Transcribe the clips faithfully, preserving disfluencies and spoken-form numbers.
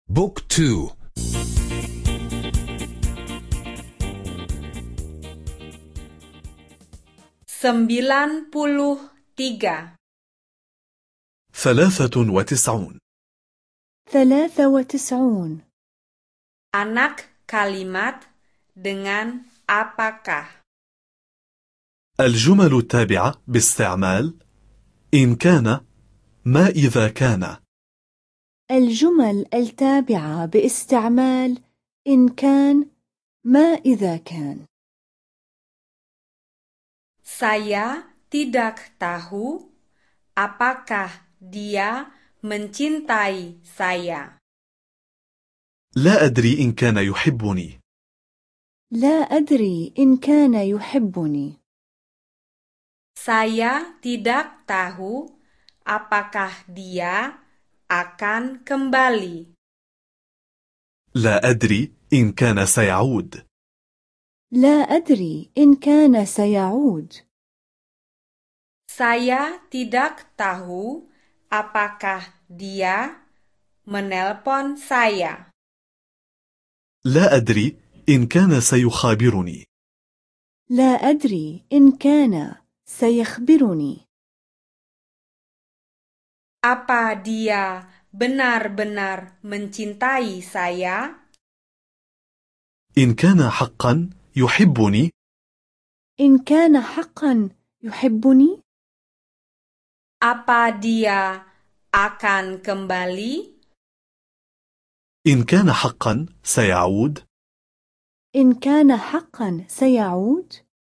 بوك تو. Sembilan puluh tiga. ثلاثة وتسعون. ثلاثة وتسعون. Anak kalimat dengan apakah. الجمل التابعة باستعمال إن كان، ما إذا كان. الجمل التابعة باستعمال إن كان، ما إذا كان. Saya tidak tahu apakah dia mencintai saya. لا أدري إن كان يحبني. لا أدري إن كان يحبني. Saya tidak tahu apakah dia akan kembali. لا أدري إن كان سيعود. لا أدري إن كان سيعود. Saya tidak tahu apakah dia menelpon saya. لا أدري إن كان سيخابرني. لا أدري إن كان سيخبرني. Apa dia benar-benar mencintai saya? إن كان حقا يحبني. إن كان حقا يحبني. Apa dia akan kembali? إن كان حقا سيعود. إن كان حقا سيعود.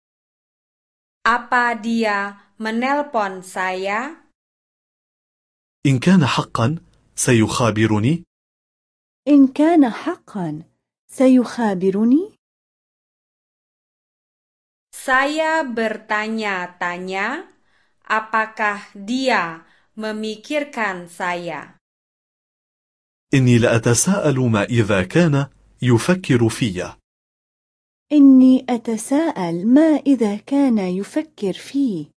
Apa dia menelpon saya? إن كان حقا سيخابرني. إن كان حقا سيخابرني. Saya bertanya-tanya apakah dia memikirkan saya. إني لأتساءل ما إذا كان يفكر في. إني أتساءل ما إذا كان يفكر فيه.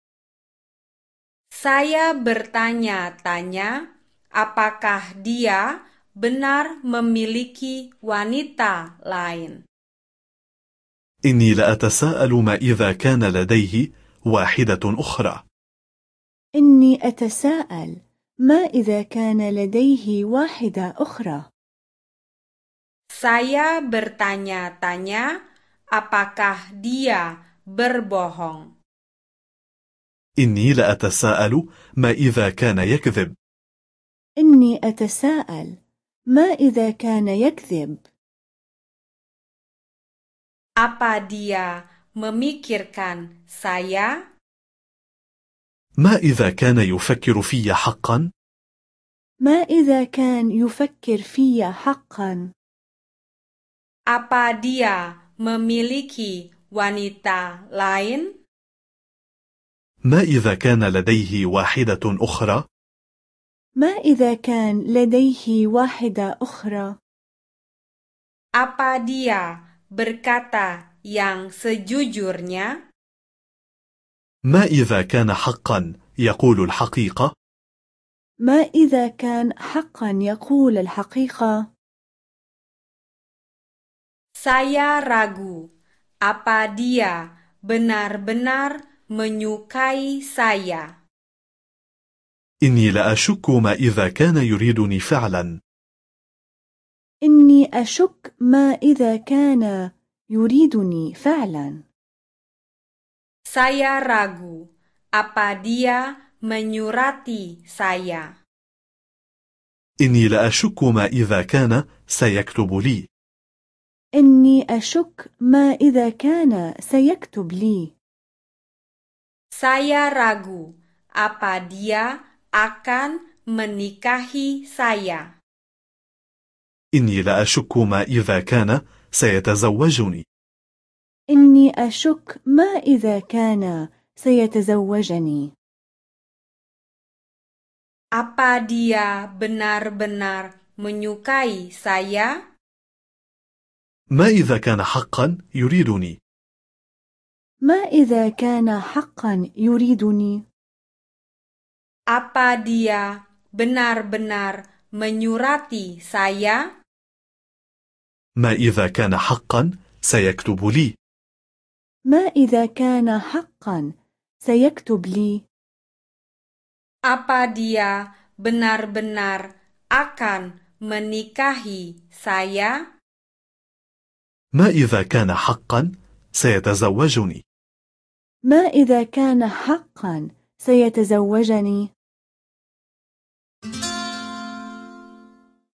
Saya bertanya-tanya apakah dia benar memiliki wanita lain. إني لأتساءل ما إذا كان لديه واحدة أخرى. إني أتساءل ما إذا كان لديه واحدة أخرى. Saya bertanya-tanya apakah dia berbohong. إني لأتساءل ما إذا كان يكذب. إني أتساءل ما إذا كان يكذب. Apa dia memikirkan saya? ما إذا كان يفكر في حقا. ما إذا كان يفكر في حقا. Apa dia memiliki wanita lain? ما إذا كان لديه واحدة أخرى. ما إذا كان لديه واحدة أخرى. Apa dia berkata yang sejujurnya? ما إذا كان حقا يقول الحقيقة. ما إذا كان حقا يقول الحقيقة. Saya ragu apa dia benar-benar menyukai saya. إني لأشك ما إذا كان يريدني فعلا. إني أشك ما إذا كان يريدني فعلا. Saya ragu apa dia menyurati saya. إني لأشك ما إذا كان سيكتب لي. إني أشك ما إذا كان سيكتب لي. Saya ragu apa dia akan menikahi saya. إني لأشك ما إذا كان سيتزوجني. إني أشك ما إذا كان سيتزوجني. Apa dia benar-benar menyukai saya? ما إذا كان حقا يريدني. ما إذا كان حقا يريدني. Apa dia benar-benar menyurati saya? ما إذا كان حقا سيكتب لي؟ ما إذا كان حقا سيكتب لي؟ Apa dia benar-benar akan menikahi saya? ما إذا كان حقا سيتزوجني؟ ما إذا كان حقا سيتزوجني؟